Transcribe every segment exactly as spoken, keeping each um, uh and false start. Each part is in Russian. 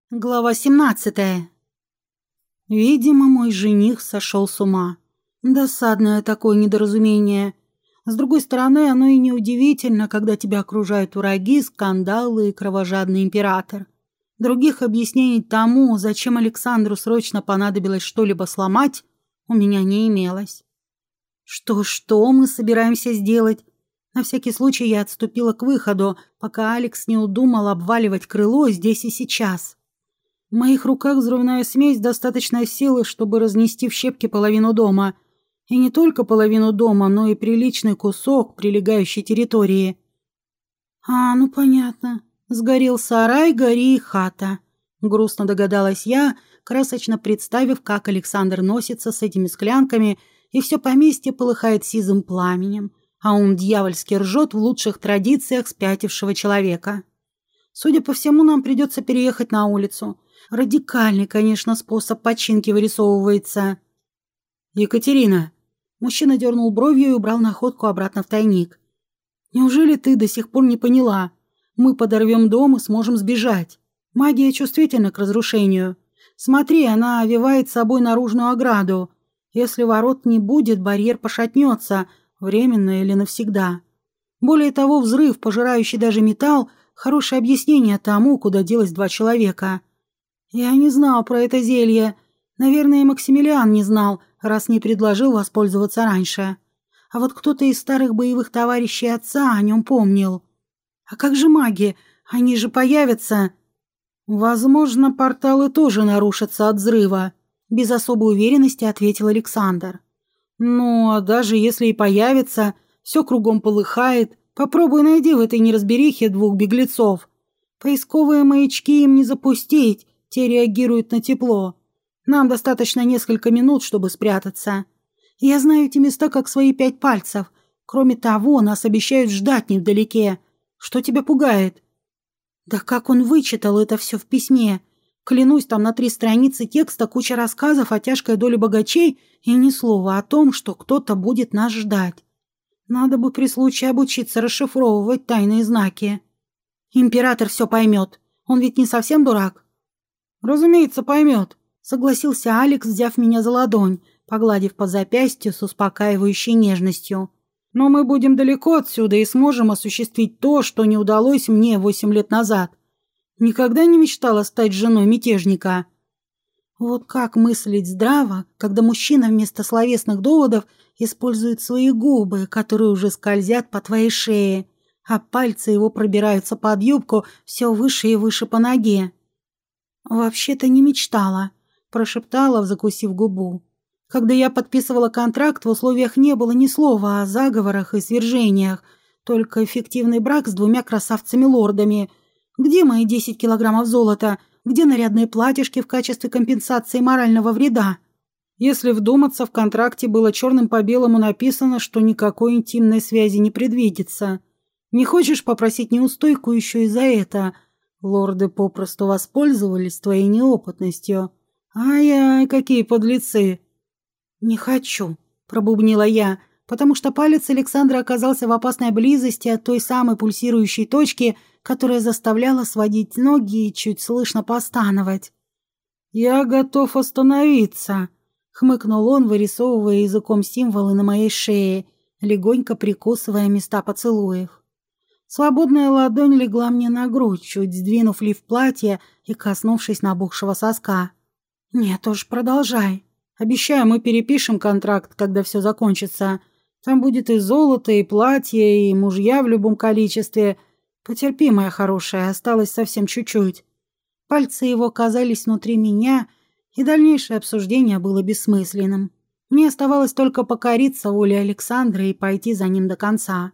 Глава семнадцатая. Видимо, мой жених сошел с ума. Досадное такое недоразумение. С другой стороны, оно и неудивительно, когда тебя окружают враги, скандалы и кровожадный император. Других объяснений тому, зачем Александру срочно понадобилось что-либо сломать, у меня не имелось. Что-что мы собираемся сделать? На всякий случай я отступила к выходу, пока Алекс не удумал обваливать крыло здесь и сейчас. В моих руках взрывная смесь достаточной силы, чтобы разнести в щепки половину дома. И не только половину дома, но и приличный кусок прилегающей территории. А, ну понятно. Сгорел сарай, гори и хата. Грустно догадалась я, красочно представив, как Александр носится с этими склянками, и все поместье полыхает сизым пламенем, а он дьявольски ржет в лучших традициях спятившего человека. Судя по всему, нам придется переехать на улицу. Радикальный, конечно, способ починки вырисовывается. Екатерина. Мужчина дернул бровью и убрал находку обратно в тайник. Неужели ты до сих пор не поняла? Мы подорвем дом и сможем сбежать. Магия чувствительна к разрушению. Смотри, она овивает собой наружную ограду. Если ворот не будет, барьер пошатнется, временно или навсегда. Более того, взрыв, пожирающий даже металл, хорошее объяснение тому, куда делось два человека. Я не знал про это зелье. Наверное, и Максимилиан не знал, раз не предложил воспользоваться раньше. А вот кто-то из старых боевых товарищей отца о нем помнил. А как же маги? Они же появятся. Возможно, порталы тоже нарушатся от взрыва, без особой уверенности ответил Александр. Ну, а даже если и появятся, все кругом полыхает. Попробуй найди в этой неразберихе двух беглецов. Поисковые маячки им не запустить, те реагируют на тепло. Нам достаточно несколько минут, чтобы спрятаться. Я знаю эти места как свои пять пальцев. Кроме того, нас обещают ждать невдалеке. Что тебя пугает? Да как он вычитал это все в письме? Клянусь, там на три страницы текста куча рассказов о тяжкой доле богачей и ни слова о том, что кто-то будет нас ждать. Надо бы при случае обучиться расшифровывать тайные знаки. Император все поймет. Он ведь не совсем дурак. Разумеется, поймет, согласился Алекс, взяв меня за ладонь, погладив по запястью с успокаивающей нежностью. Но мы будем далеко отсюда и сможем осуществить то, что не удалось мне восемь лет назад. Никогда не мечтала стать женой мятежника. Вот как мыслить здраво, когда мужчина вместо словесных доводов использует свои губы, которые уже скользят по твоей шее, а пальцы его пробираются под юбку все выше и выше по ноге. «Вообще-то не мечтала», – прошептала, закусив губу. «Когда я подписывала контракт, в условиях не было ни слова о заговорах и свержениях, только эффективный брак с двумя красавцами-лордами. Где мои десять килограммов золота? Где нарядные платьишки в качестве компенсации морального вреда?» Если вдуматься, в контракте было черным по белому написано, что никакой интимной связи не предвидится. Не хочешь попросить неустойку еще и за это? Лорды попросту воспользовались твоей неопытностью. Ай-ай, какие подлецы! Не хочу, пробубнила я, потому что палец Александра оказался в опасной близости от той самой пульсирующей точки, которая заставляла сводить ноги и чуть слышно постановать. Я готов остановиться, хмыкнул он, вырисовывая языком символы на моей шее, легонько прикусывая места поцелуев. Свободная ладонь легла мне на грудь, чуть сдвинув лиф платья и коснувшись набухшего соска. «Нет уж, продолжай. Обещаю, мы перепишем контракт, когда все закончится. Там будет и золото, и платье, и мужья в любом количестве. Потерпи, моя хорошая, осталось совсем чуть-чуть». Пальцы его оказались внутри меня, и дальнейшее обсуждение было бессмысленным. Мне оставалось только покориться воле Александра и пойти за ним до конца.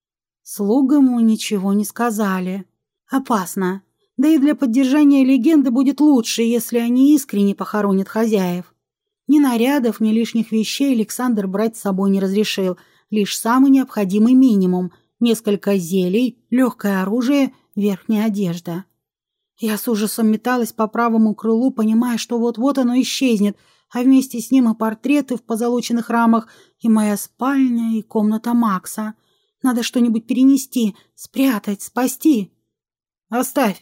Слугам мы ничего не сказали. Опасно. Да и для поддержания легенды будет лучше, если они искренне похоронят хозяев. Ни нарядов, ни лишних вещей Александр брать с собой не разрешил, лишь самый необходимый минимум – несколько зелий, легкое оружие, верхняя одежда. Я с ужасом металась по правому крылу, понимая, что вот-вот оно исчезнет, а вместе с ним и портреты в позолоченных рамах, и моя спальня, и комната Макса. Надо что-нибудь перенести, спрятать, спасти. «Оставь!»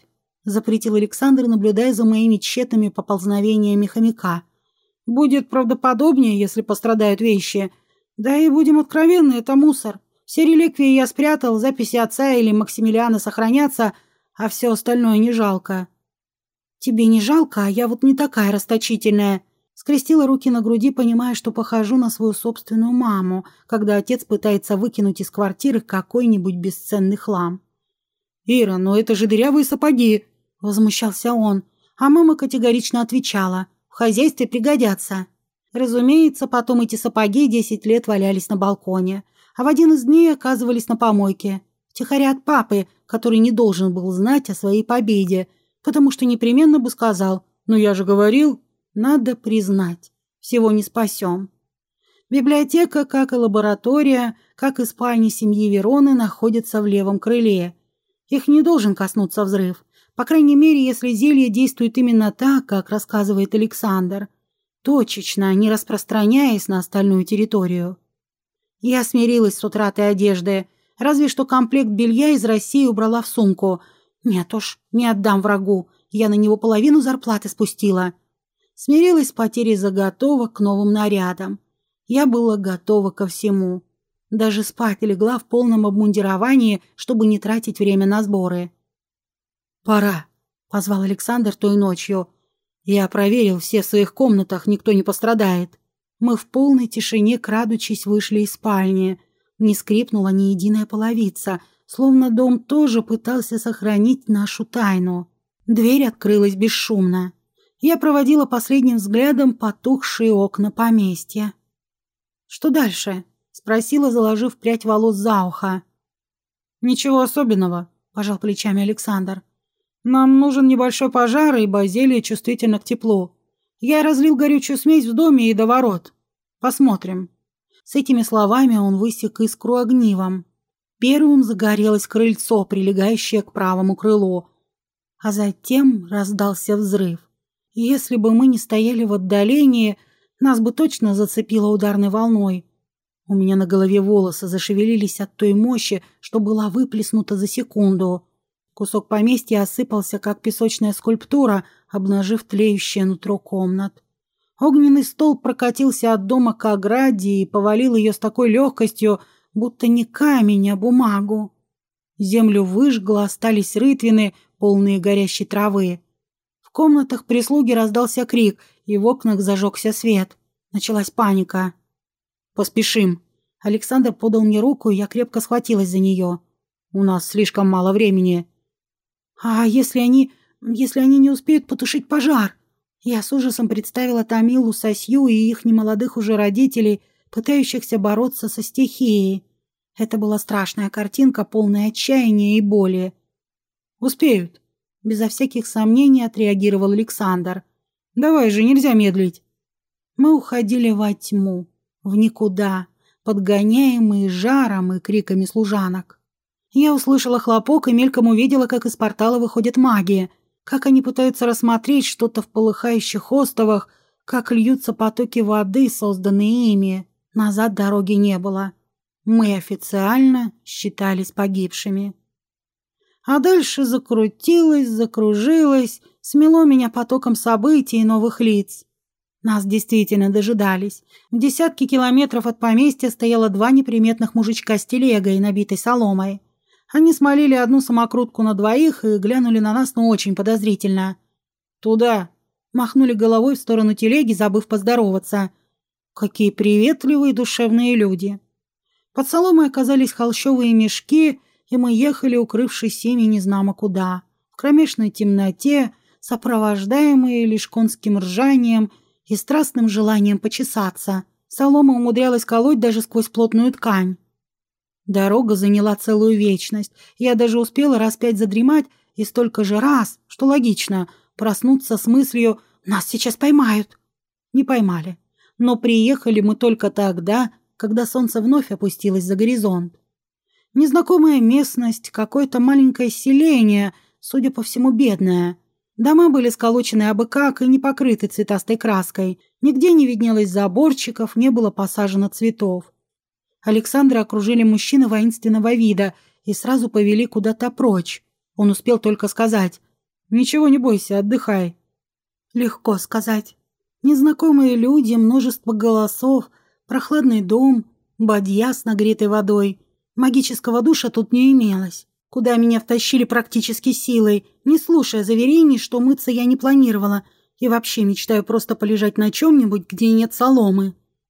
запретил Александр, наблюдая за моими тщетными поползновениями хомяка. «Будет правдоподобнее, если пострадают вещи. Да и будем откровенны, это мусор. Все реликвии я спрятал, записи отца или Максимилиана сохранятся, а все остальное не жалко». «Тебе не жалко, а я вот не такая расточительная». Скрестила руки на груди, понимая, что похожу на свою собственную маму, когда отец пытается выкинуть из квартиры какой-нибудь бесценный хлам. «Ира, но это же дырявые сапоги!» — возмущался он, а мама категорично отвечала: «В хозяйстве пригодятся». Разумеется, потом эти сапоги десять лет валялись на балконе, а в один из дней оказывались на помойке, втихаря от папы, который не должен был знать о своей победе, потому что непременно бы сказал: «Ну я же говорил». Надо признать, всего не спасем. Библиотека, как и лаборатория, как и спальни семьи Вероны, находятся в левом крыле. Их не должен коснуться взрыв, по крайней мере, если зелье действует именно так, как рассказывает Александр, точечно, не распространяясь на остальную территорию. Я смирилась с утратой одежды, разве что комплект белья из России убрала в сумку. Нет уж, не отдам врагу, я на него половину зарплаты спустила. Смирилась с потерей заготовок к новым нарядам. Я была готова ко всему. Даже спать легла в полном обмундировании, чтобы не тратить время на сборы. «Пора», — позвал Александр той ночью. «Я проверил, все в своих комнатах, никто не пострадает». Мы в полной тишине, крадучись, вышли из спальни. Не скрипнула ни единая половица, словно дом тоже пытался сохранить нашу тайну. Дверь открылась бесшумно. Я проводила последним взглядом потухшие окна поместья. «Что дальше?» — спросила, заложив прядь волос за ухо. «Ничего особенного», — пожал плечами Александр. «Нам нужен небольшой пожар, ибо зелье чувствительно к теплу. Я разлил горючую смесь в доме и до ворот. Посмотрим». С этими словами он высек искру огнивом. Первым загорелось крыльцо, прилегающее к правому крылу, а затем раздался взрыв. Если бы мы не стояли в отдалении, нас бы точно зацепило ударной волной. У меня на голове волосы зашевелились от той мощи, что была выплеснута за секунду. Кусок поместья осыпался, как песочная скульптура, обнажив тлеющее нутро комнат. Огненный столб прокатился от дома к ограде и повалил ее с такой легкостью, будто не камень, а бумагу. Землю выжгло, остались рытвины, полные горящей травы. В комнатах прислуги раздался крик, и в окнах зажегся свет. Началась паника. «Поспешим». Александр подал мне руку, и я крепко схватилась за нее. «У нас слишком мало времени». «А если они... если они не успеют потушить пожар?» Я с ужасом представила Тамилу, Сосью и их немолодых уже родителей, пытающихся бороться со стихией. Это была страшная картинка, полная отчаяния и боли. «Успеют», — безо всяких сомнений отреагировал Александр. «Давай же, нельзя медлить». Мы уходили во тьму, в никуда, подгоняемые жаром и криками служанок. Я услышала хлопок и мельком увидела, как из портала выходят маги, как они пытаются рассмотреть что-то в полыхающих остовах, как льются потоки воды, созданные ими. Назад дороги не было. Мы официально считались погибшими. А дальше закрутилось, закружилось, смело меня потоком событий и новых лиц. Нас действительно дожидались. В десятке километров от поместья стояло два неприметных мужичка с телегой, набитой соломой. Они смолили одну самокрутку на двоих и глянули на нас, но очень подозрительно. «Туда!» — махнули головой в сторону телеги, забыв поздороваться. Какие приветливые душевные люди! Под соломой оказались холщовые мешки, и мы ехали, укрывшись ими незнамо куда, в кромешной темноте, сопровождаемые лишь конским ржанием и страстным желанием почесаться. Солома умудрялась колоть даже сквозь плотную ткань. Дорога заняла целую вечность. Я даже успела раз пять задремать и столько же раз, что логично, проснуться с мыслью «нас сейчас поймают». Не поймали. Но приехали мы только тогда, когда солнце вновь опустилось за горизонт. Незнакомая местность, какое-то маленькое селение, судя по всему, бедное. Дома были сколочены абы как и не покрыты цветастой краской. Нигде не виднелось заборчиков, не было посажено цветов. Александра окружили мужчины воинственного вида и сразу повели куда-то прочь. Он успел только сказать: Ничего не бойся, отдыхай. Легко сказать. Незнакомые люди, множество голосов, прохладный дом, бадья с нагретой водой. Магического душа тут не имелось, куда меня втащили практически силой, не слушая заверений, что мыться я не планировала, и вообще мечтаю просто полежать на чем-нибудь, где нет соломы.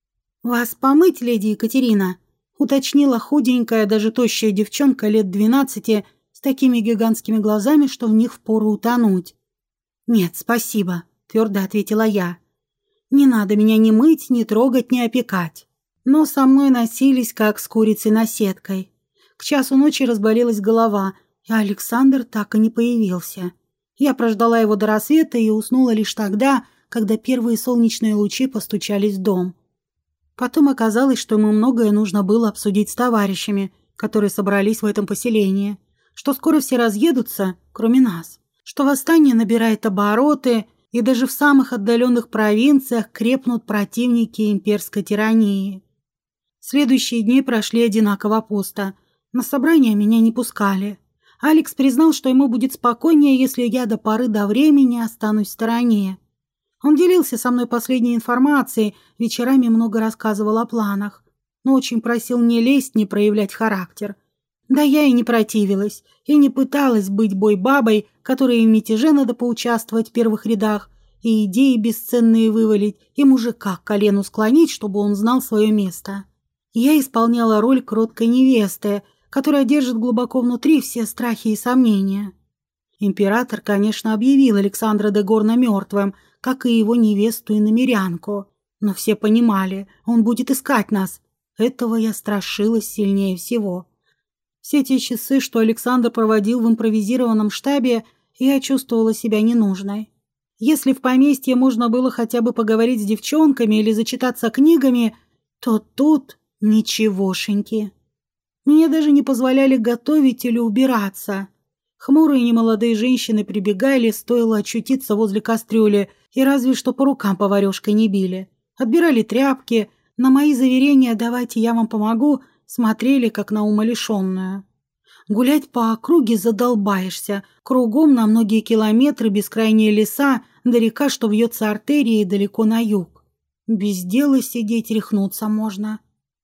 «Вас помыть, леди Екатерина?» — уточнила худенькая, даже тощая девчонка лет двенадцати с такими гигантскими глазами, что в них впору утонуть. «Нет, спасибо», — твердо ответила я. «Не надо меня ни мыть, ни трогать, ни опекать». Но со мной носились, как с курицей-наседкой. К часу ночи разболелась голова, и Александр так и не появился. Я прождала его до рассвета и уснула лишь тогда, когда первые солнечные лучи постучались в дом. Потом оказалось, что ему многое нужно было обсудить с товарищами, которые собрались в этом поселении, что скоро все разъедутся, кроме нас, что восстание набирает обороты, и даже в самых отдаленных провинциях крепнут противники имперской тирании. Следующие дни прошли одинаково пусто. На собрания меня не пускали. Алекс признал, что ему будет спокойнее, если я до поры до времени останусь в стороне. Он делился со мной последней информацией, вечерами много рассказывал о планах, но очень просил не лезть, не проявлять характер. Да я и не противилась, и не пыталась быть бой-бабой, которой в мятеже надо поучаствовать в первых рядах, и идеи бесценные вывалить, и мужика к колену склонить, чтобы он знал свое место. Я исполняла роль кроткой невесты, которая держит глубоко внутри все страхи и сомнения. Император, конечно, объявил Александра де Горна мертвым, как и его невесту и намерянку, но все понимали, он будет искать нас. Этого я страшилась сильнее всего. Все те часы, что Александр проводил в импровизированном штабе, я чувствовала себя ненужной. Если в поместье можно было хотя бы поговорить с девчонками или зачитаться книгами, то тут ничегошеньки. Мне даже не позволяли готовить или убираться. Хмурые немолодые женщины прибегали, стоило очутиться возле кастрюли, и разве что по рукам поварёшкой не били. Отбирали тряпки, на мои заверения «давайте я вам помогу» смотрели, как на умалишенную. Гулять по округе задолбаешься, кругом на многие километры бескрайние леса, да река, что вьется артерией далеко на юг. Без дела сидеть рехнуться можно.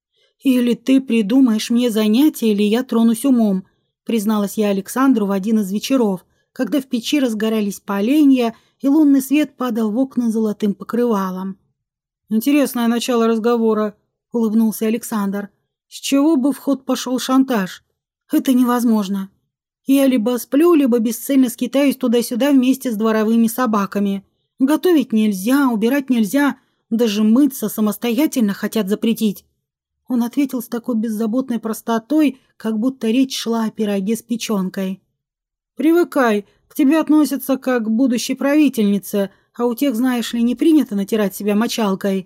«Или ты придумаешь мне занятие, или я тронусь умом», призналась я Александру в один из вечеров, когда в печи разгорались поленья, и лунный свет падал в окна золотым покрывалом. «Интересное начало разговора», — улыбнулся Александр. «С чего бы в ход пошел шантаж? Это невозможно. Я либо сплю, либо бесцельно скитаюсь туда-сюда вместе с дворовыми собаками. Готовить нельзя, убирать нельзя, даже мыться самостоятельно хотят запретить». Он ответил с такой беззаботной простотой, как будто речь шла о пироге с печенкой. «Привыкай, к тебе относятся как к будущей правительнице, а у тех, знаешь ли, не принято натирать себя мочалкой».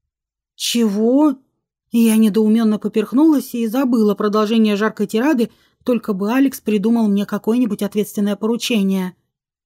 «Чего?» Я недоуменно поперхнулась и забыла продолжение жаркой тирады, только бы Алекс придумал мне какое-нибудь ответственное поручение.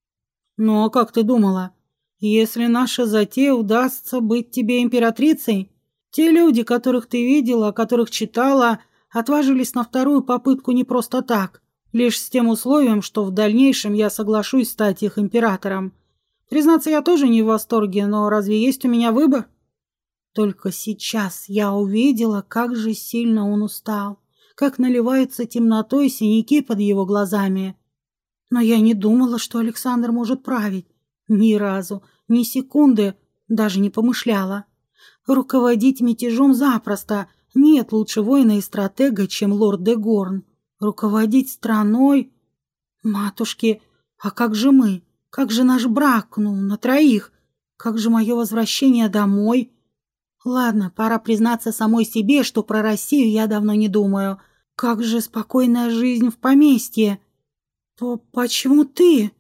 «Ну а как ты думала? Если наша затея удастся быть тебе императрицей, те люди, которых ты видела, о которых читала, отважились на вторую попытку не просто так, лишь с тем условием, что в дальнейшем я соглашусь стать их императором. Признаться, я тоже не в восторге, но разве есть у меня выбор?» Только сейчас я увидела, как же сильно он устал, как наливаются темнотой синяки под его глазами. Но я не думала, что Александр может править. Ни разу, ни секунды даже не помышляла. Руководить мятежом запросто. Нет лучше воина и стратега, чем лорд де Горн. Руководить страной... Матушки, а как же мы? Как же наш брак, ну, на троих? Как же мое возвращение домой? Ладно, пора признаться самой себе, что про Россию я давно не думаю. Как же спокойная жизнь в поместье? По почему ты?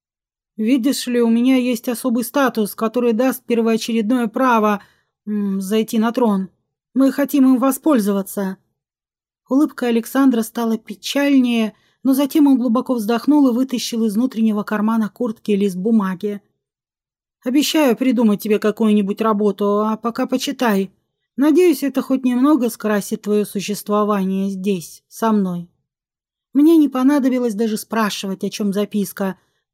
Видишь ли, у меня есть особый статус, который даст первоочередное право м, зайти на трон. Мы хотим им воспользоваться. Улыбка Александра стала печальнее, но затем он глубоко вздохнул и вытащил из внутреннего кармана куртки лист бумаги. «Обещаю придумать тебе какую-нибудь работу, а пока почитай. Надеюсь, это хоть немного скрасит твое существование здесь, со мной». Мне не понадобилось даже спрашивать, о чем записка.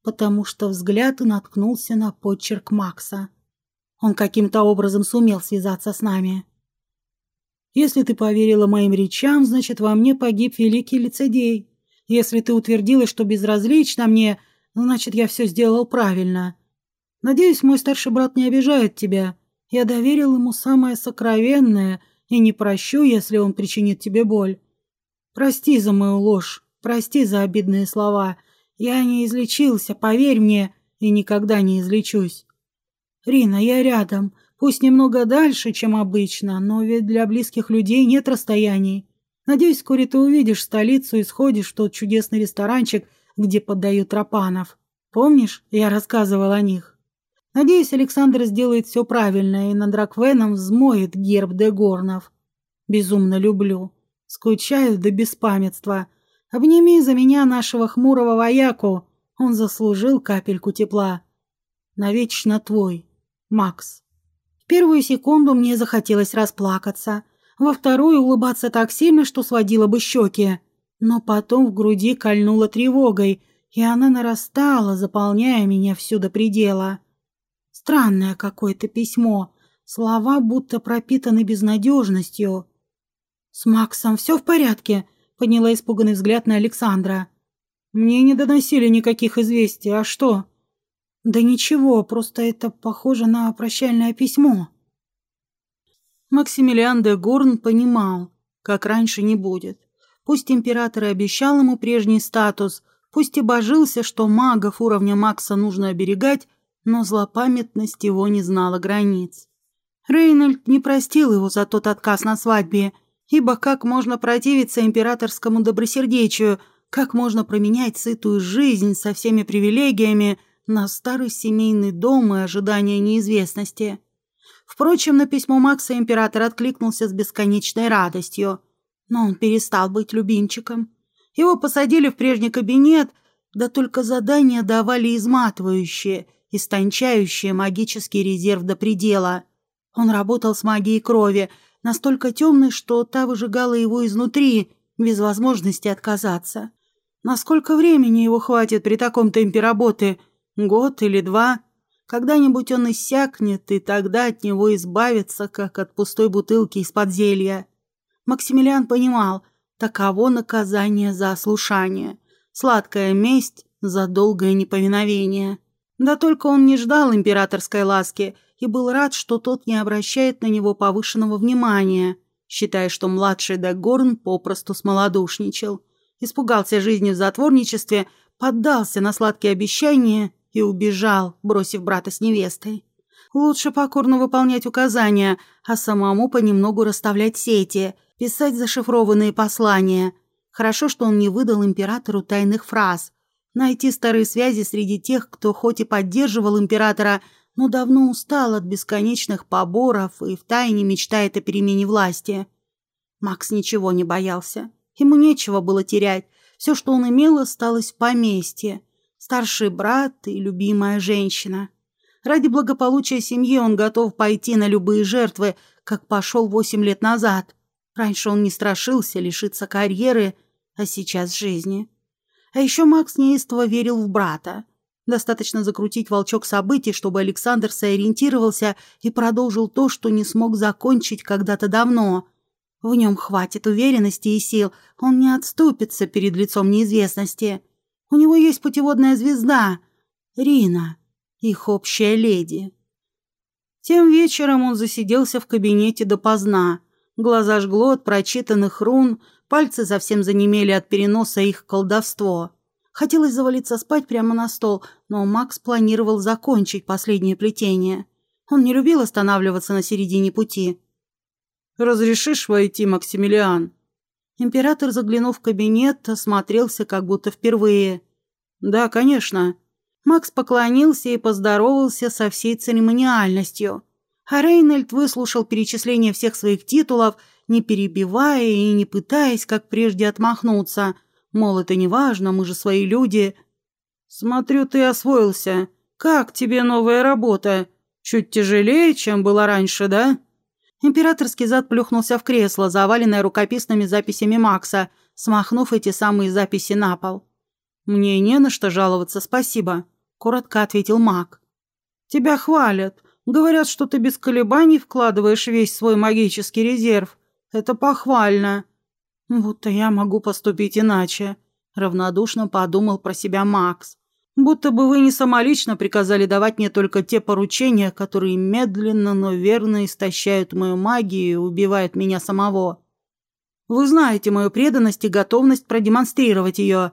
потому что взгляд наткнулся на почерк Макса. Он каким-то образом сумел связаться с нами. Если ты поверила моим речам, значит, во мне погиб великий лицедей. Если ты утвердила, что безразлична мне, значит, я все сделал правильно. Надеюсь, мой старший брат не обижает тебя. Я доверил ему самое сокровенное и не прощу, если он причинит тебе боль. Прости за мою ложь, прости за обидные слова. Я не излечился, поверь мне, и никогда не излечусь. Рина, я рядом, пусть немного дальше, чем обычно, но ведь для близких людей нет расстояний. Надеюсь, вскоре ты увидишь столицу и сходишь в тот чудесный ресторанчик, где подают рапанов. Помнишь, я рассказывал о них? Надеюсь, Александр сделает все правильно и над Раквеном взмоет герб де Горнов. Безумно люблю. Скучаю до беспамятства. Обними за меня нашего хмурого вояку. Он заслужил капельку тепла. Навечно твой, Макс. В первую секунду мне захотелось расплакаться. Во вторую улыбаться так сильно, что сводило бы щеки. Но потом в груди кольнуло тревогой, и она нарастала, заполняя меня всю до предела. Странное какое-то письмо. Слова будто пропитаны безнадежностью. «С Максом все в порядке?» — подняла испуганный взгляд на Александра. «Мне не доносили никаких известий. А что?» «Да ничего, просто это похоже на прощальное письмо». Максимилиан де Горн понимал, как раньше не будет. Пусть император и обещал ему прежний статус, пусть и божился, что магов уровня Макса нужно оберегать, но злопамятность его не знала границ. Рейнольд не простил его за тот отказ на свадьбе, ибо как можно противиться императорскому добросердечию, как можно променять сытую жизнь со всеми привилегиями на старый семейный дом и ожидание неизвестности. Впрочем, на письмо Макса император откликнулся с бесконечной радостью, но он перестал быть любимчиком. Его посадили в прежний кабинет, да только задания давали изматывающие, истончающие магический резерв до предела. Он работал с магией крови, настолько темной, что та выжигала его изнутри, без возможности отказаться. Насколько времени его хватит при таком темпе работы? Год или два? Когда-нибудь он иссякнет, и тогда от него избавиться, как от пустой бутылки из-под зелья. Максимилиан понимал, таково наказание за ослушание, сладкая месть за долгое неповиновение. Да только он не ждал императорской ласки и был рад, что тот не обращает на него повышенного внимания, считая, что младший де Горн попросту смолодушничал, испугался жизни в затворничестве, поддался на сладкие обещания и убежал, бросив брата с невестой. Лучше покорно выполнять указания, а самому понемногу расставлять сети, писать зашифрованные послания. Хорошо, что он не выдал императору тайных фраз. Найти старые связи среди тех, кто хоть и поддерживал императора, но давно устал от бесконечных поборов и втайне мечтает о перемене власти. Макс ничего не боялся. Ему нечего было терять. Все, что он имел, осталось в поместье. Старший брат и любимая женщина. Ради благополучия семьи он готов пойти на любые жертвы, как пошел восемь лет назад. Раньше он не страшился лишиться карьеры, а сейчас жизни. А еще Макс неистово верил в брата. Достаточно закрутить волчок событий, чтобы Александр сориентировался и продолжил то, что не смог закончить когда-то давно. В нем хватит уверенности и сил, он не отступится перед лицом неизвестности. У него есть путеводная звезда — Рина, их общая леди. Тем вечером он засиделся в кабинете допоздна. Глаза жгло от прочитанных рун, пальцы совсем занемели от переноса их в колдовство. Хотелось завалиться спать прямо на стол, но Макс планировал закончить последнее плетение. Он не любил останавливаться на середине пути. «Разрешишь войти, Максимилиан?» Император, заглянув в кабинет, осмотрелся как будто впервые. «Да, конечно». Макс поклонился и поздоровался со всей церемониальностью. А Рейнольд выслушал перечисление всех своих титулов, не перебивая и не пытаясь, как прежде, отмахнуться. Мол, это не важно, мы же свои люди. «Смотрю, ты освоился. Как тебе новая работа? Чуть тяжелее, чем было раньше, да?» Императорский зад плюхнулся в кресло, заваленное рукописными записями Макса, смахнув эти самые записи на пол. «Мне не на что жаловаться, спасибо. — коротко ответил маг. «Тебя хвалят. Говорят, что ты без колебаний вкладываешь весь свой магический резерв. Это похвально». «Будто я могу поступить иначе», — равнодушно подумал про себя Макс. «Будто бы вы не самолично приказали давать мне только те поручения, которые медленно, но верно истощают мою магию и убивают меня самого. Вы знаете мою преданность и готовность продемонстрировать ее.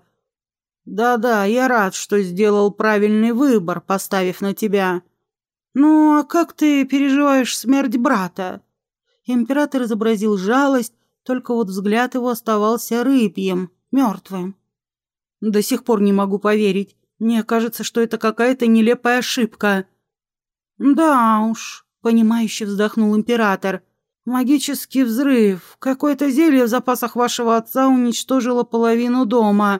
Да-да, я рад, что сделал правильный выбор, поставив на тебя. Ну, а как ты переживаешь смерть брата?» Император изобразил жалость, только вот взгляд его оставался рыбьим, мертвым. «До сих пор не могу поверить. Мне кажется, что это какая-то нелепая ошибка». «Да уж», — понимающе вздохнул император. «Магический взрыв. Какое-то зелье в запасах вашего отца уничтожило половину дома.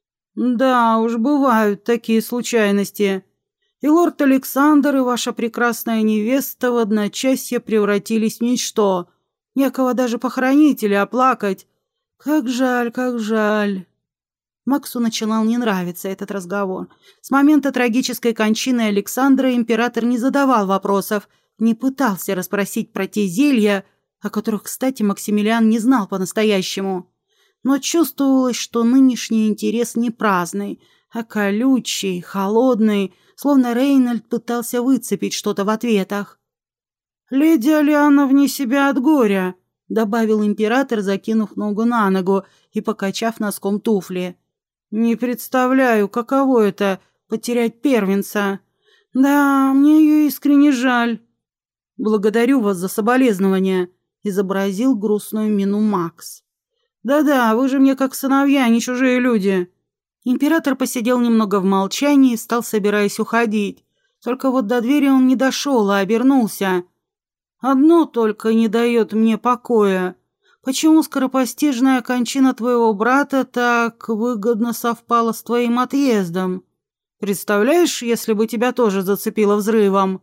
Да уж, бывают такие случайности. И лорд Александр, и ваша прекрасная невеста в одночасье превратились в ничто. Некого даже похоронить или оплакать. Как жаль, как жаль». Максу начинал не нравиться этот разговор. С момента трагической кончины Александра император не задавал вопросов, не пытался расспросить про те зелья, о которых, кстати, Максимилиан не знал по-настоящему. Но чувствовалось, что нынешний интерес не праздный, а колючий, холодный, словно Рейнольд пытался выцепить что-то в ответах. «Леди Алиана вне себя от горя», — добавил император, закинув ногу на ногу и покачав носком туфли. «Не представляю, каково это — потерять первенца. Да, мне ее искренне жаль». «Благодарю вас за соболезнования», — изобразил грустную мину Макс. «Да-да, вы же мне как сыновья, не чужие люди». Император посидел немного в молчании и стал, собираясь уходить. Только вот до двери он не дошел, а обернулся. «Одно только не дает мне покоя. Почему скоропостижная кончина твоего брата так выгодно совпала с твоим отъездом? Представляешь, если бы тебя тоже зацепило взрывом?»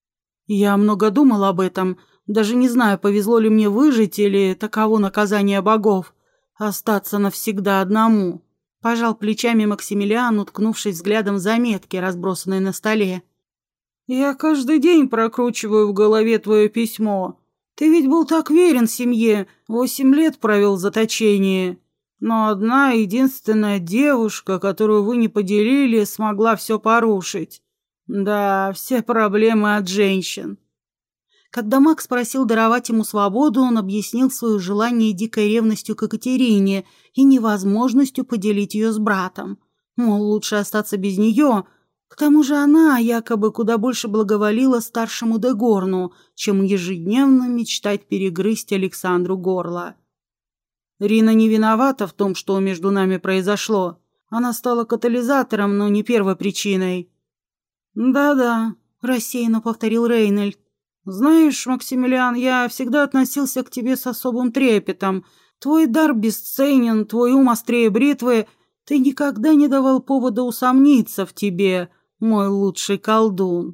«Я много думал об этом. Даже не знаю, повезло ли мне выжить или таково наказание богов. Остаться навсегда одному». Пожал плечами Максимилиан, уткнувшись взглядом в заметки, разбросанные на столе. «Я каждый день прокручиваю в голове твое письмо. Ты ведь был так верен семье, восемь лет провел в заточении. Но одна единственная девушка, которую вы не поделили, смогла все порушить. Да, все проблемы от женщин». Когда Макс просил даровать ему свободу, он объяснил свое желание дикой ревностью к Екатерине и невозможностью поделить ее с братом. Мол, лучше остаться без нее. К тому же она якобы куда больше благоволила старшему Дегорну, чем ежедневно мечтать перегрызть Александру горло. «Рина не виновата в том, что между нами произошло. Она стала катализатором, но не первопричиной». «Да-да», — рассеянно повторил Рейнольд. «Знаешь, Максимилиан, я всегда относился к тебе с особым трепетом. Твой дар бесценен, твой ум острее бритвы. Ты никогда не давал повода усомниться в тебе, мой лучший колдун».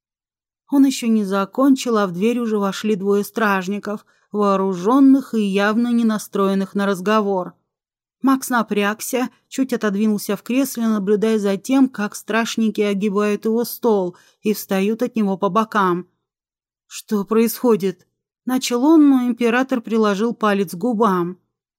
Он еще не закончил, а в дверь уже вошли двое стражников, вооруженных и явно не настроенных на разговор. Макс напрягся, чуть отодвинулся в кресле, наблюдая за тем, как стражники огибают его стол и встают от него по бокам. «Что происходит?» Начал он, но император приложил палец к губам.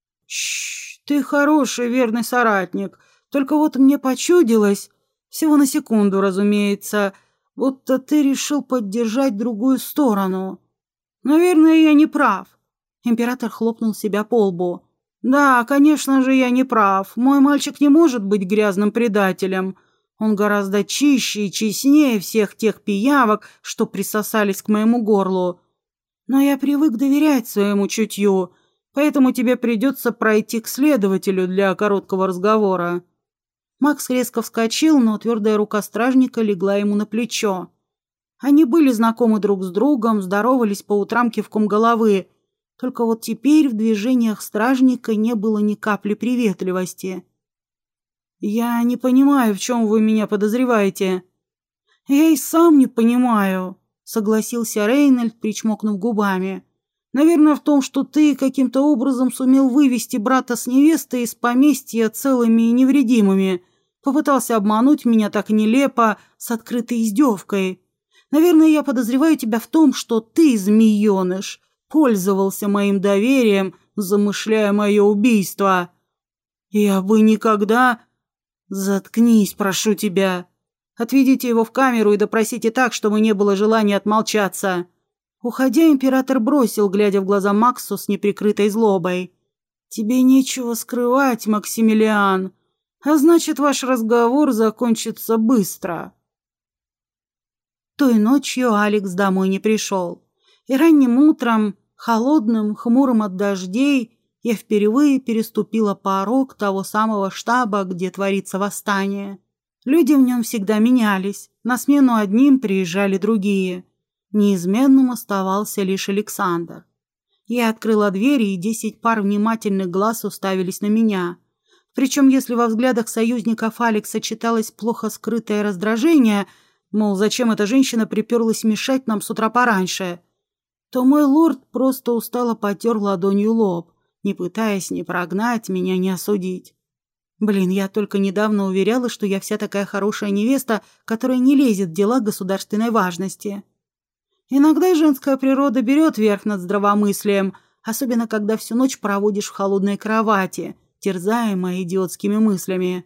«Шш, ты хороший, верный соратник. Только вот мне почудилось, всего на секунду, разумеется, будто ты решил поддержать другую сторону. Наверное, я не прав». Император хлопнул себя по лбу. «Да, конечно же, я не прав. Мой мальчик не может быть грязным предателем. Он гораздо чище и честнее всех тех пиявок, что присосались к моему горлу. Но я привык доверять своему чутью, поэтому тебе придется пройти к следователю для короткого разговора». Макс резко вскочил, но твердая рука стражника легла ему на плечо. Они были знакомы друг с другом, здоровались по утрам кивком головы. Только вот теперь в движениях стражника не было ни капли приветливости. «Я не понимаю, в чем вы меня подозреваете». «Я и сам не понимаю», — согласился Рейнольд, причмокнув губами. «Наверное, в том, что ты каким-то образом сумел вывести брата с невестой из поместья целыми и невредимыми. Попытался обмануть меня так нелепо, с открытой издевкой. Наверное, я подозреваю тебя в том, что ты, змееныш, пользовался моим доверием, замышляя мое убийство. Я бы никогда... Заткнись, прошу тебя. Отведите его в камеру и допросите так, чтобы не было желания отмолчаться. Уходя, император бросил, глядя в глаза Максу с неприкрытой злобой. Тебе нечего скрывать, Максимилиан, а значит, ваш разговор закончится быстро. Той ночью Алекс домой не пришел. И ранним утром, холодным, хмурым от дождей, я впервые переступила порог того самого штаба, где творится восстание. Люди в нем всегда менялись, на смену одним приезжали другие. Неизменным оставался лишь Александр. Я открыла дверь, и десять пар внимательных глаз уставились на меня. Причем, если во взглядах союзников Алекса читалось плохо скрытое раздражение, мол, зачем эта женщина приперлась мешать нам с утра пораньше, то мой лорд просто устало потер ладонью лоб, не пытаясь ни прогнать меня, ни осудить. Блин, я только недавно уверяла, что я вся такая хорошая невеста, которая не лезет в дела государственной важности. Иногда женская природа берет верх над здравомыслием, особенно когда всю ночь проводишь в холодной кровати, терзаемая идиотскими мыслями.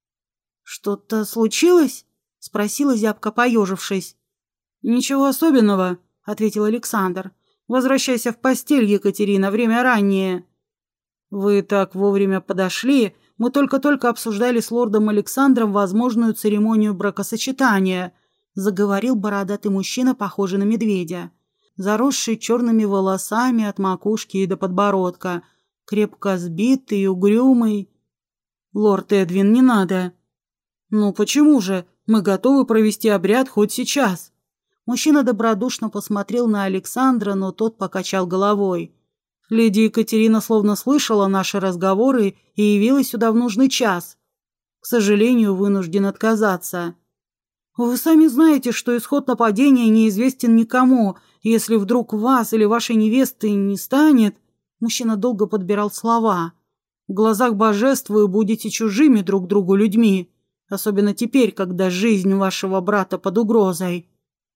«Что-то случилось?» — спросила зябко, поежившись. «Ничего особенного», — ответил Александр. «Возвращайся в постель, Екатерина, время раннее». «Вы так вовремя подошли. Мы только-только обсуждали с лордом Александром возможную церемонию бракосочетания», — заговорил бородатый мужчина, похожий на медведя, заросший черными волосами от макушки и до подбородка, крепко сбитый и угрюмый. «Лорд Эдвин, не надо». «Ну почему же? Мы готовы провести обряд хоть сейчас». Мужчина добродушно посмотрел на Александра, но тот покачал головой. Леди Екатерина словно слышала наши разговоры и явилась сюда в нужный час. К сожалению, вынужден отказаться. Вы сами знаете, что исход нападения неизвестен никому. Если вдруг вас или вашей невесты не станет... Мужчина долго подбирал слова. В глазах божеств вы будете чужими друг другу людьми. Особенно теперь, когда жизнь вашего брата под угрозой.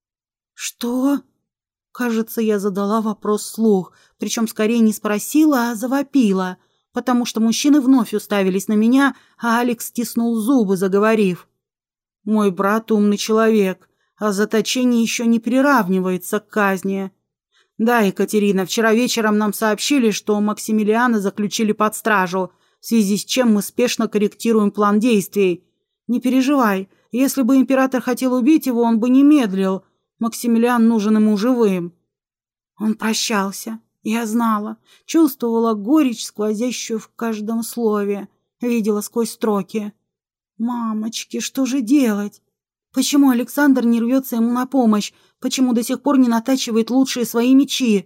Что? Кажется, я задала вопрос вслух, причем скорее не спросила, а завопила, потому что мужчины вновь уставились на меня, а Алекс стиснул зубы, заговорив. «Мой брат умный человек, а заточение еще не приравнивается к казни. Да, Екатерина, вчера вечером нам сообщили, что Максимилиана заключили под стражу, в связи с чем мы спешно корректируем план действий. Не переживай, если бы император хотел убить его, он бы не медлил. Максимилиан нужен ему живым». Он прощался. Я знала, чувствовала горечь, сквозящую в каждом слове, видела сквозь строки. Мамочки, что же делать? Почему Александр не рвется ему на помощь? Почему до сих пор не натачивает лучшие свои мечи?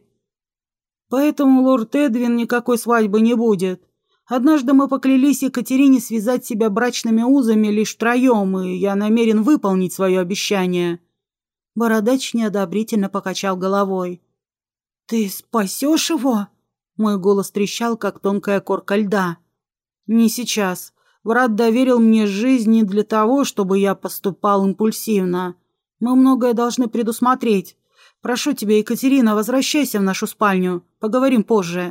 Поэтому лорд Эдвин никакой свадьбы не будет. Однажды мы поклялись Екатерине связать себя брачными узами лишь втроем, и я намерен выполнить свое обещание. Бородач неодобрительно покачал головой. «Ты спасешь его?» Мой голос трещал, как тонкая корка льда. «Не сейчас. Брат доверил мне жизнь не для того, чтобы я поступал импульсивно. Мы многое должны предусмотреть. Прошу тебя, Екатерина, возвращайся в нашу спальню. Поговорим позже».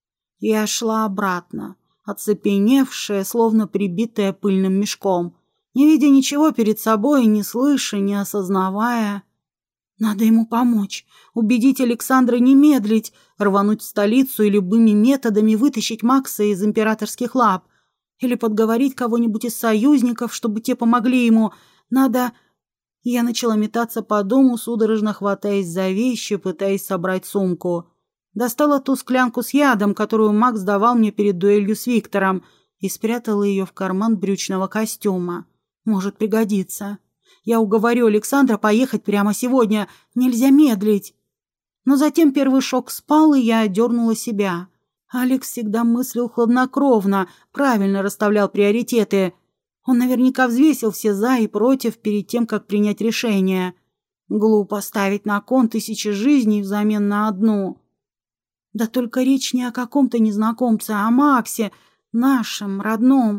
Я шла обратно, оцепеневшая, словно прибитая пыльным мешком, не видя ничего перед собой, не слыша, не осознавая. Надо ему помочь, убедить Александра не медлить, рвануть в столицу и любыми методами вытащить Макса из императорских лап. Или подговорить кого-нибудь из союзников, чтобы те помогли ему. Надо... Я начала метаться по дому, судорожно хватаясь за вещи, пытаясь собрать сумку. Достала ту склянку с ядом, которую Макс давал мне перед дуэлью с Виктором, и спрятала ее в карман брючного костюма. Может пригодиться. Я уговорю Александра поехать прямо сегодня. Нельзя медлить. Но затем первый шок спал, и я одернула себя. Алекс всегда мыслил хладнокровно, правильно расставлял приоритеты. Он наверняка взвесил все «за» и «против» перед тем, как принять решение. Глупо ставить на кон тысячи жизней взамен на одну. Да только речь не о каком-то незнакомце, а о Максе, нашем, родном.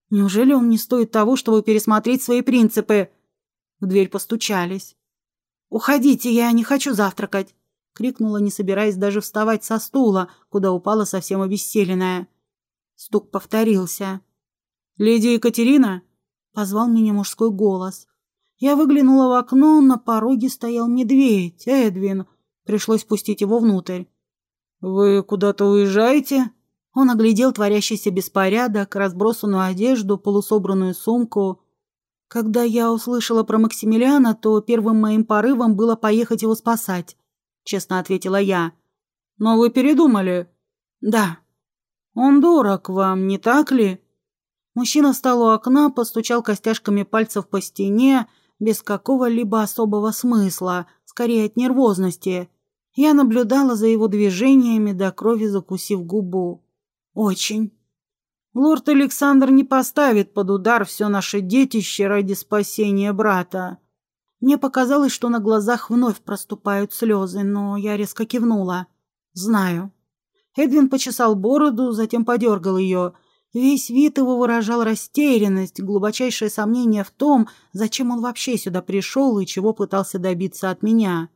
Неужели он не стоит того, чтобы пересмотреть свои принципы? В дверь постучались. «Уходите, я не хочу завтракать!» — крикнула, не собираясь даже вставать со стула, куда упала совсем обессиленная. Стук повторился. «Леди Екатерина?» — позвал меня мужской голос. Я выглянула в окно, на пороге стоял медведь, Эдвин. Пришлось пустить его внутрь. «Вы куда-то уезжаете?» Он оглядел творящийся беспорядок, разбросанную одежду, полусобранную сумку. Когда я услышала про Максимилиана, то первым моим порывом было поехать его спасать, честно ответила я. «Но вы передумали?» «Да». «Он дорог вам, не так ли?» Мужчина встал у окна, постучал костяшками пальцев по стене, без какого-либо особого смысла, скорее от нервозности. Я наблюдала за его движениями, до крови закусив губу. «Очень». «Лорд Александр не поставит под удар все наше детище ради спасения брата». Мне показалось, что на глазах вновь проступают слезы, но я резко кивнула. «Знаю». Эдвин почесал бороду, затем подергал ее. Весь вид его выражал растерянность, глубочайшее сомнение в том, зачем он вообще сюда пришел и чего пытался добиться от меня.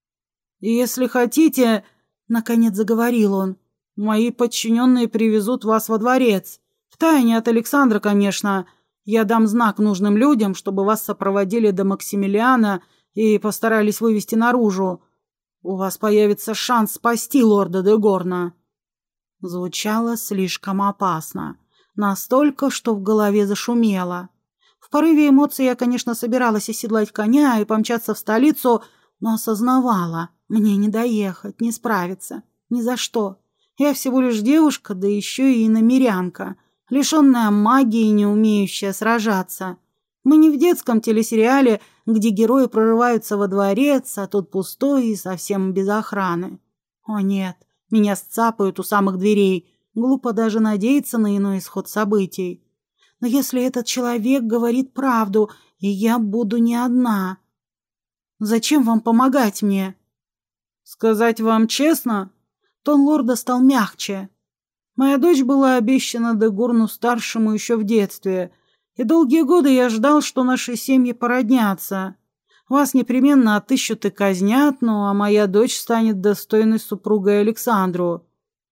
«Если хотите, — наконец заговорил он, — мои подчиненные привезут вас во дворец. Втайне от Александра, конечно. Я дам знак нужным людям, чтобы вас сопроводили до Максимилиана и постарались вывести наружу. У вас появится шанс спасти лорда де Горна». Звучало слишком опасно. Настолько, что в голове зашумело. В порыве эмоций я, конечно, собиралась оседлать коня и помчаться в столицу, но осознавала, мне не доехать, не справиться. Ни за что. Я всего лишь девушка, да еще и иномерянка, лишенная магии и не умеющая сражаться. Мы не в детском телесериале, где герои прорываются во дворец, а тут пустой и совсем без охраны. О нет, меня сцапают у самых дверей. Глупо даже надеяться на иной исход событий. Но если этот человек говорит правду, и я буду не одна, зачем вам помогать мне? Сказать вам честно? Тон лорда стал мягче. Моя дочь была обещана де Горну-старшему еще в детстве, и долгие годы я ждал, что наши семьи породнятся. Вас непременно отыщут и казнят, ну а моя дочь станет достойной супругой Александру.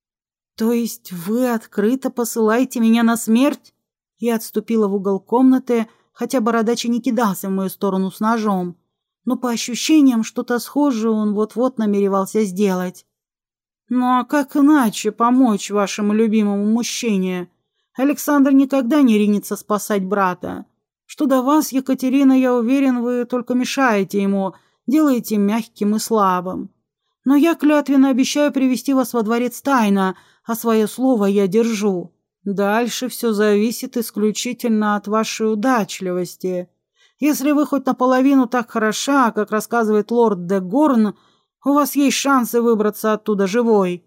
То есть вы открыто посылаете меня на смерть? Я отступила в угол комнаты, хотя бородач и не кидался в мою сторону с ножом, но по ощущениям что-то схожее он вот-вот намеревался сделать. Ну а как иначе помочь вашему любимому мужчине? Александр никогда не ринется спасать брата. Что до вас, Екатерина, я уверен, вы только мешаете ему, делаете мягким и слабым. Но я клятвенно обещаю привести вас во дворец тайно, а свое слово я держу. Дальше все зависит исключительно от вашей удачливости. Если вы хоть наполовину так хороша, как рассказывает лорд де Горн, у вас есть шансы выбраться оттуда живой».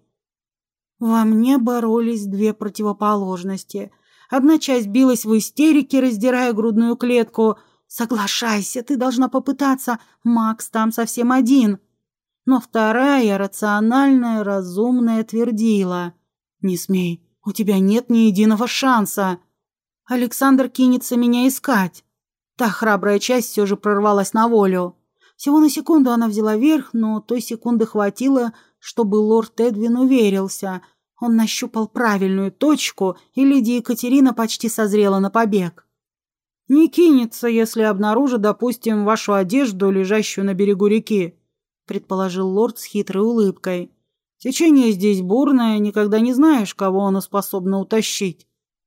Во мне боролись две противоположности. Одна часть билась в истерике, раздирая грудную клетку. «Соглашайся, ты должна попытаться, Макс там совсем один». Но вторая, рациональная, разумная, твердила: «Не смей, у тебя нет ни единого шанса. Александр кинется меня искать». Та храбрая часть все же прорвалась на волю. Всего на секунду она взяла верх, но той секунды хватило, чтобы лорд Эдвин уверился. Он нащупал правильную точку, и леди Екатерина почти созрела на побег. «Не кинется, если обнаружит, допустим, вашу одежду, лежащую на берегу реки», предположил лорд с хитрой улыбкой. «Течение здесь бурное, никогда не знаешь, кого оно способно утащить».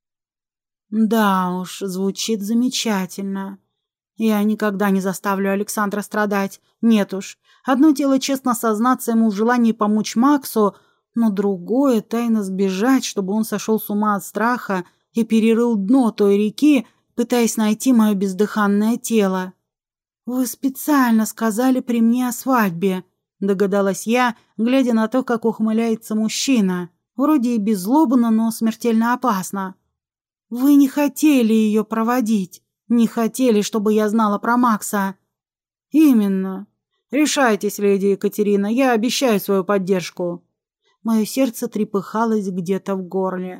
Да уж, звучит замечательно. Я никогда не заставлю Александра страдать. Нет уж. Одно дело честно сознаться ему в желании помочь Максу, но другое — тайно сбежать, чтобы он сошел с ума от страха и перерыл дно той реки, пытаясь найти мое бездыханное тело. «Вы специально сказали при мне о свадьбе», — догадалась я, глядя на то, как ухмыляется мужчина. Вроде и беззлобно, но смертельно опасно. «Вы не хотели ее проводить. Не хотели, чтобы я знала про Макса». «Именно. Решайтесь, леди Екатерина, я обещаю свою поддержку». Мое сердце трепыхалось где-то в горле.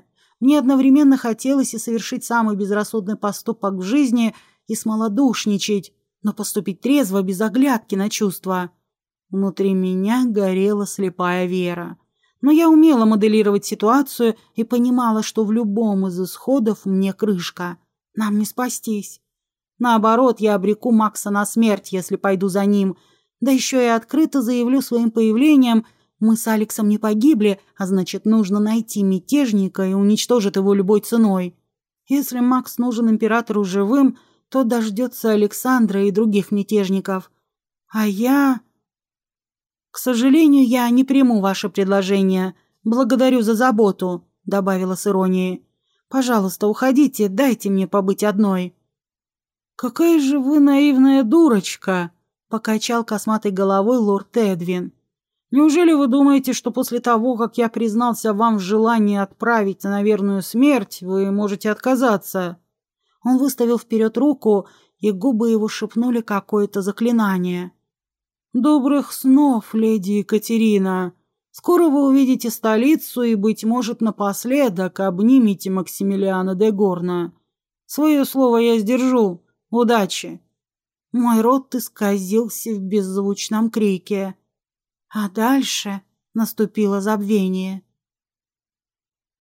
Мне одновременно хотелось и совершить самый безрассудный поступок в жизни, и смолодушничать, но поступить трезво, без оглядки на чувства. Внутри меня горела слепая вера. Но я умела моделировать ситуацию и понимала, что в любом из исходов мне крышка. Нам не спастись. Наоборот, я обреку Макса на смерть, если пойду за ним. Да еще и открыто заявлю своим появлением: мы с Алексом не погибли, а значит, нужно найти мятежника и уничтожить его любой ценой. Если Макс нужен императору живым, то дождется Александра и других мятежников. А я... «К сожалению, я не приму ваше предложение. Благодарю за заботу», — добавила с иронией. «Пожалуйста, уходите, дайте мне побыть одной». «Какая же вы наивная дурочка», — покачал косматой головой лорд Эдвин. «Неужели вы думаете, что после того, как я признался вам в желании отправить на верную смерть, вы можете отказаться?» Он выставил вперед руку, и губы его шепнули какое-то заклинание. «Добрых снов, леди Екатерина. Скоро вы увидите столицу и, быть может, напоследок обнимете Максимилиана де Горна. Свое слово я сдержу. Удачи!» Мой рот исказился в беззвучном крике. А дальше наступило забвение.